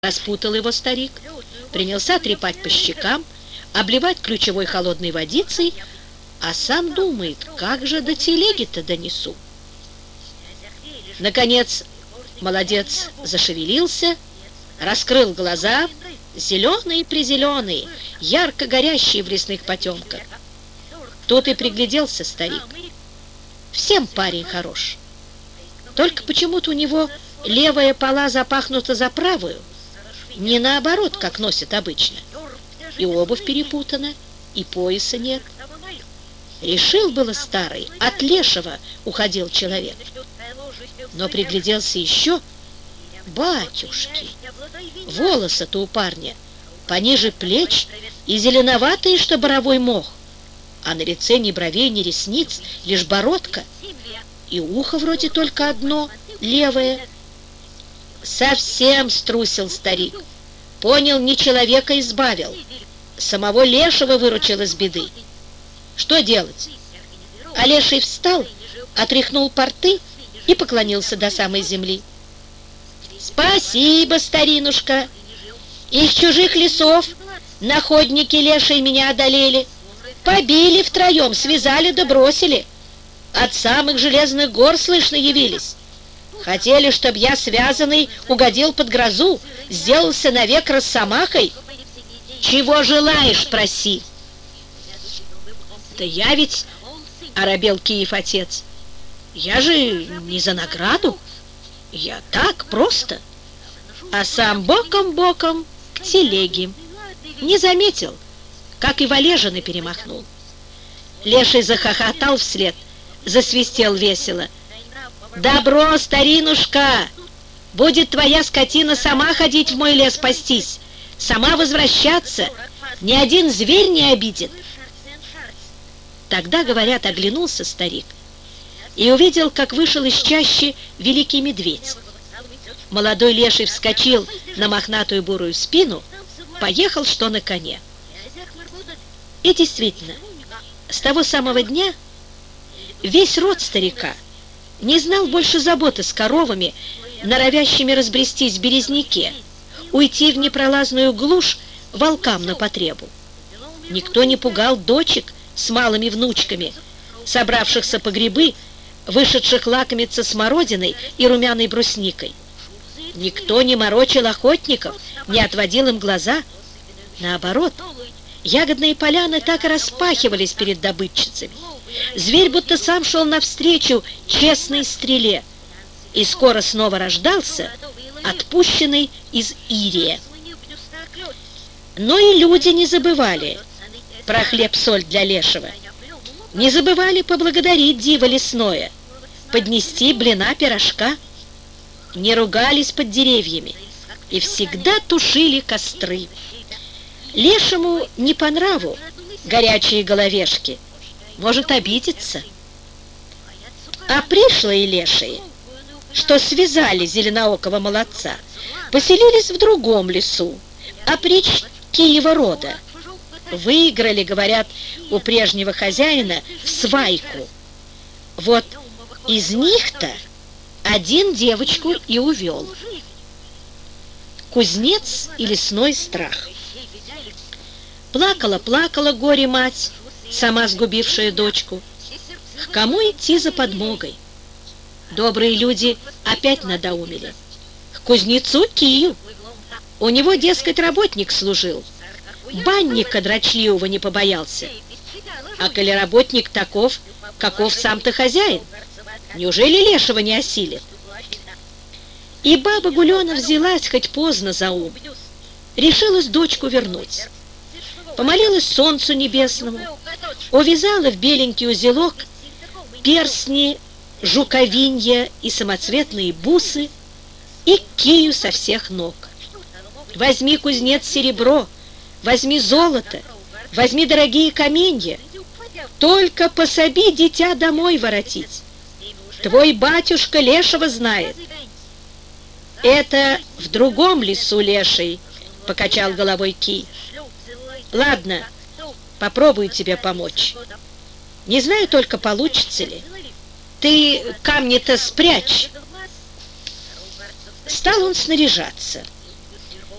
Распутал его старик, принялся трепать по щекам, обливать ключевой холодной водицей, а сам думает, как же до телеги-то донесу. Наконец, молодец зашевелился, раскрыл глаза, зеленые-призеленые, ярко горящие в лесных потемках. Тут и пригляделся старик. Всем парень хорош. Только почему-то у него левая пола запахнута за правую, не наоборот, как носят обычно. И обувь перепутана, и пояса нет. Решил было старый, от лешего уходил человек. Но пригляделся еще. Батюшки, волосы-то у парня пониже плеч и зеленоватые, что боровой мох. А на лице ни бровей, ни ресниц, лишь бородка. И ухо вроде только одно, левое. Совсем струсил старик. Понял, не человека избавил. Самого лешего выручил из беды. Что делать? А леший встал, отряхнул порты и поклонился до самой земли. Спасибо, старинушка. Из чужих лесов находники лешие меня одолели. Побили втроем, связали да бросили. От самых железных гор, слышно, явились. Хотели, чтоб я, связанный, угодил под грозу, сделался навек росомахой. Чего желаешь, проси. Да я ведь, оробел Киев отец, я же не за награду, я так просто. А сам боком-боком к телеге. Не заметил, как и валежины перемахнул. Леший захохотал вслед, засвистел весело. «Добро, старинушка! Будет твоя скотина сама ходить в мой лес пастись, сама возвращаться, ни один зверь не обидит». Тогда, говорят, оглянулся старик и увидел, как вышел из чащи великий медведь. Молодой леший вскочил на мохнатую бурую спину, поехал что на коне. И действительно, с того самого дня весь род старика не знал больше заботы с коровами, норовящими разбрестись в березняке, уйти в непролазную глушь волкам на потребу. Никто не пугал дочек с малыми внучками, собравшихся по грибы, вышедших лакомиться смородиной и румяной брусникой. Никто не морочил охотников, не отводил им глаза. Наоборот, ягодные поляны так и распахивались перед добытчицами. Зверь будто сам шел навстречу честной стреле и скоро снова рождался, отпущенный из Ирия. Но и люди не забывали про хлеб-соль для лешего. Не забывали поблагодарить диво лесное, поднести блина-пирожка. Не ругались под деревьями и всегда тушили костры. Лешему не по нраву горячие головешки, может обидеться. А пришлые лешие, что связали зеленоокого молодца, поселились в другом лесу, опричь Киева рода. Выиграли, говорят, у прежнего хозяина в свайку. Вот из них-то один девочку и увел. Кузнец и лесной страх. Плакала горе-мать, сама сгубившая дочку. К кому идти за подмогой? Добрые люди опять надоумили. К кузнецу Кию. У него, дескать, работник служил. Банника дрочливого не побоялся. А коли работник таков, каков сам-то хозяин, неужели лешего не осилит? И баба Гулена взялась хоть поздно за ум. Решилась дочку вернуть. Помолилась солнцу небесному, увязала в беленький узелок перстни, жуковинья и самоцветные бусы и Кию со всех ног. Возьми, кузнец, серебро, возьми золото, возьми дорогие каменья, только пособи дитя домой воротить. Твой батюшка лешего знает. Это в другом лесу леший, покачал головой Ки. Ладно, попробую тебе помочь. Не знаю только, получится ли. Ты камни-то спрячь. Стал он снаряжаться.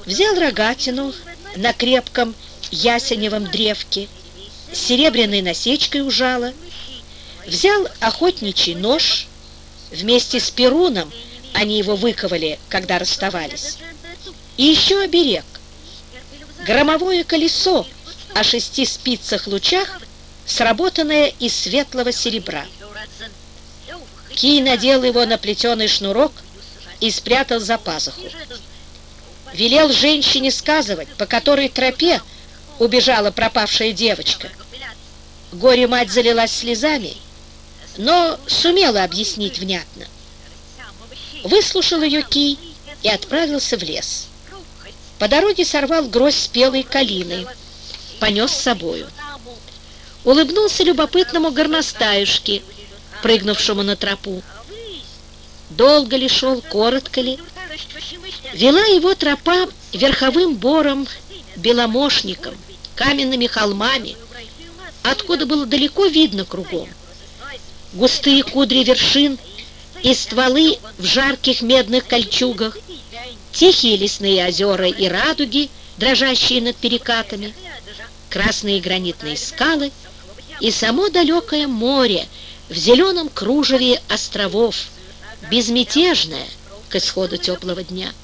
Взял рогатину на крепком ясеневом древке, с серебряной насечкой у жала, взял охотничий нож, вместе с перуном они его выковали, когда расставались, и еще оберег, громовое колесо о 6 спицах-лучах, сработанное из светлого серебра. Кий надел его на плетеный шнурок и спрятал за пазуху. Велел женщине сказывать, по которой тропе убежала пропавшая девочка. Горе-мать залилась слезами, но сумела объяснить внятно. Выслушал ее Кий и отправился в лес. По дороге сорвал гроздь спелой калины, понес с собою. Улыбнулся любопытному горностаюшке, прыгнувшему на тропу. Долго ли шел, коротко ли, вела его тропа верховым бором, беломошником, каменными холмами, откуда было далеко видно кругом. Густые кудри вершин и стволы в жарких медных кольчугах, тихие лесные озера и радуги, дрожащие над перекатами, красные гранитные скалы и само далекое море в зеленом кружеве островов, безмятежное к исходу теплого дня.